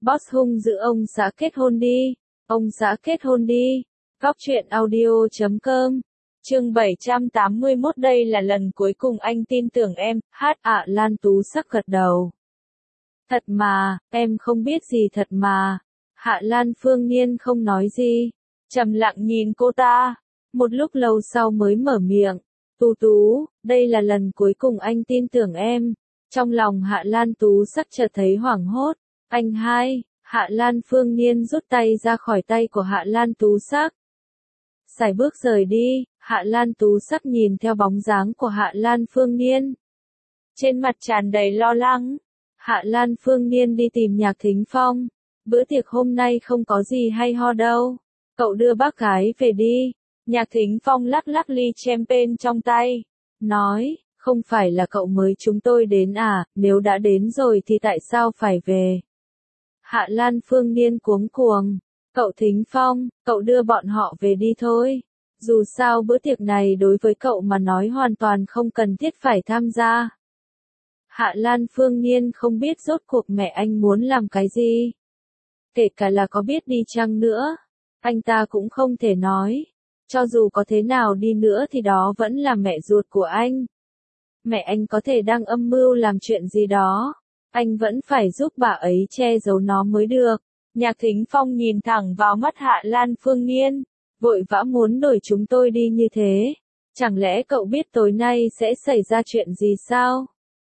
Boss hung dữ ông xã kết hôn đi. Ông xã kết hôn đi. Góc truyện audio.com. Chương 781. Đây là lần cuối cùng anh tin tưởng em. Lan Tú Sắc gật đầu. Thật mà, em không biết gì thật mà. Hạ Lan Phương Nhiên không nói gì. Trầm lặng nhìn cô ta. Một lúc lâu sau mới mở miệng. Tú, đây là lần cuối cùng anh tin tưởng em. Trong lòng Hạ Lan Tú Sắc chợt thấy hoảng hốt. Anh hai, Hạ Lan Phương Nhiên rút tay ra khỏi tay của Hạ Lan Tú Sắc. Sải bước rời đi, Hạ Lan Tú Sắc nhìn theo bóng dáng của Hạ Lan Phương Nhiên. Trên mặt tràn đầy lo lắng, Hạ Lan Phương Nhiên đi tìm Nhạc Thính Phong. Bữa tiệc hôm nay không có gì hay ho đâu. Cậu đưa bác gái về đi. Nhạc Thính Phong lắc lắc ly champagne trong tay. Nói, không phải là cậu mới chúng tôi đến à, nếu đã đến rồi thì tại sao phải về? Hạ Lan Phương Nhiên cuống cuồng. Cậu Thính Phong, cậu đưa bọn họ về đi thôi. Dù sao bữa tiệc này đối với cậu mà nói hoàn toàn không cần thiết phải tham gia. Hạ Lan Phương Nhiên không biết rốt cuộc mẹ anh muốn làm cái gì. Kể cả là có biết đi chăng nữa, anh ta cũng không thể nói. Cho dù có thế nào đi nữa thì đó vẫn là mẹ ruột của anh. Mẹ anh có thể đang âm mưu làm chuyện gì đó. Anh vẫn phải giúp bà ấy che giấu nó mới được. Nhạc Thính Phong nhìn thẳng vào mắt Hạ Lan Phương Nhiên. Vội vã muốn đuổi chúng tôi đi như thế. Chẳng lẽ cậu biết tối nay sẽ xảy ra chuyện gì sao?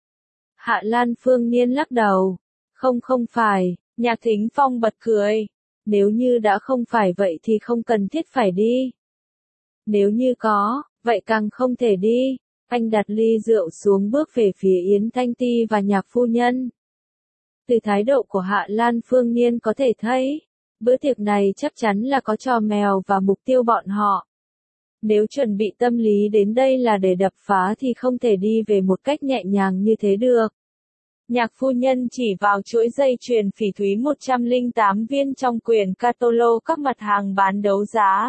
Hạ Lan Phương Nhiên lắc đầu. Không phải. Nhạc Thính Phong bật cười. Nếu như đã không phải vậy thì không cần thiết phải đi. Nếu như có, vậy càng không thể đi. Anh đặt ly rượu xuống bước về phía Yến Thanh Ti và Nhạc phu nhân. Từ thái độ của Hạ Lan Phương Nhiên có thể thấy, bữa tiệc này chắc chắn là có trò mèo và mục tiêu bọn họ. Nếu chuẩn bị tâm lý đến đây là để đập phá thì không thể đi về một cách nhẹ nhàng như thế được. Nhạc phu nhân chỉ vào chuỗi dây chuyền phỉ thúy 108 viên trong quyển catalog các mặt hàng bán đấu giá.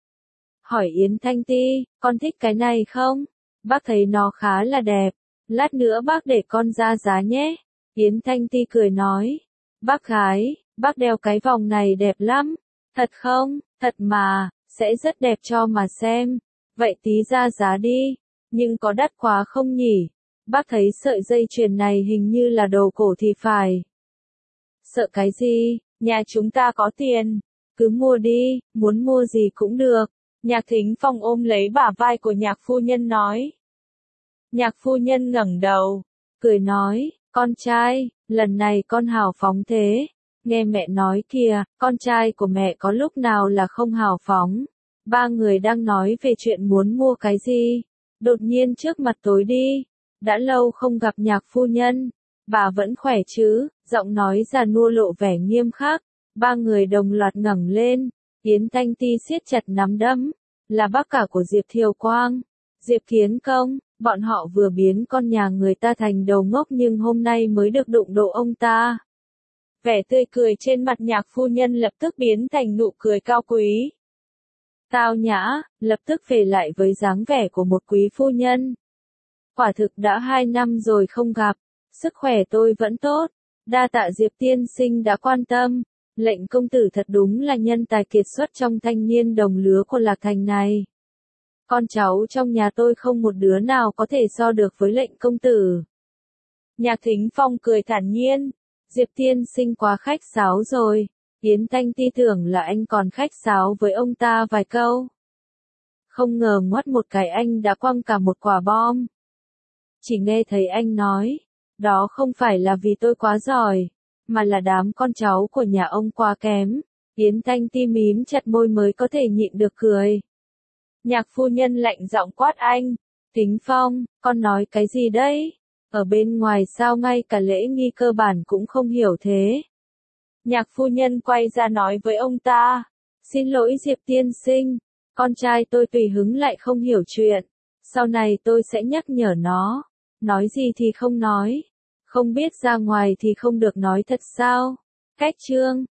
Hỏi Yến Thanh Ti, con thích cái này không? Bác thấy nó khá là đẹp. Lát nữa bác để con ra giá nhé. Yến Thanh Ti cười nói. Bác gái, bác đeo cái vòng này đẹp lắm. Thật không? Thật mà, sẽ rất đẹp cho mà xem. Vậy tí ra giá đi. Nhưng có đắt quá không nhỉ? Bác thấy sợi dây chuyền này hình như là đồ cổ thì phải. Sợ cái gì? Nhà chúng ta có tiền. Cứ mua đi, muốn mua gì cũng được. Nhạc Thính Phong ôm lấy bả vai của Nhạc phu nhân nói. Nhạc phu nhân ngẩng đầu, cười nói, con trai, lần này con hào phóng thế. Nghe mẹ nói kìa, con trai của mẹ có lúc nào là không hào phóng. Ba người đang nói về chuyện muốn mua cái gì. Đột nhiên trước mặt tối đi. Đã lâu không gặp Nhạc phu nhân. Bà vẫn khỏe chứ, giọng nói già nua lộ vẻ nghiêm khắc. Ba người đồng loạt ngẩng lên. Yến Thanh Ti siết chặt nắm đấm. Là bác cả của Diệp Thiều Quang. Diệp Kiến Công, bọn họ vừa biến con nhà người ta thành đầu ngốc nhưng hôm nay mới được đụng độ ông ta. Vẻ tươi cười trên mặt Nhạc phu nhân lập tức biến thành nụ cười cao quý. Tao nhã, lập tức về lại với dáng vẻ của một quý phu nhân. Quả thực đã 2 năm rồi không gặp, sức khỏe tôi vẫn tốt. Đa tạ Diệp tiên sinh đã quan tâm. Lệnh công tử thật đúng là nhân tài kiệt xuất trong thanh niên đồng lứa của Lạc Thành này. Con cháu trong nhà tôi không một đứa nào có thể so được với lệnh công tử. Nhạc Thính Phong cười thản nhiên. Diệp tiên sinh quá khách sáo rồi. Yến Thanh Ti tưởng là anh còn khách sáo với ông ta vài câu. Không ngờ ngoắt một cái anh đã quăng cả một quả bom. Chỉ nghe thấy anh nói. Đó không phải là vì tôi quá giỏi. Mà là đám con cháu của nhà ông quá kém. Yến Thanh Ti mím chặt môi mới có thể nhịn được cười. Nhạc phu nhân lạnh giọng quát anh. Thính Phong, con nói cái gì đấy? Ở bên ngoài sao ngay cả lễ nghi cơ bản cũng không hiểu thế? Nhạc phu nhân quay ra nói với ông ta. Xin lỗi Diệp tiên sinh. Con trai tôi tùy hứng lại không hiểu chuyện. Sau này tôi sẽ nhắc nhở nó. Nói gì thì không nói. Không biết ra ngoài thì không được nói thật sao? Cách chương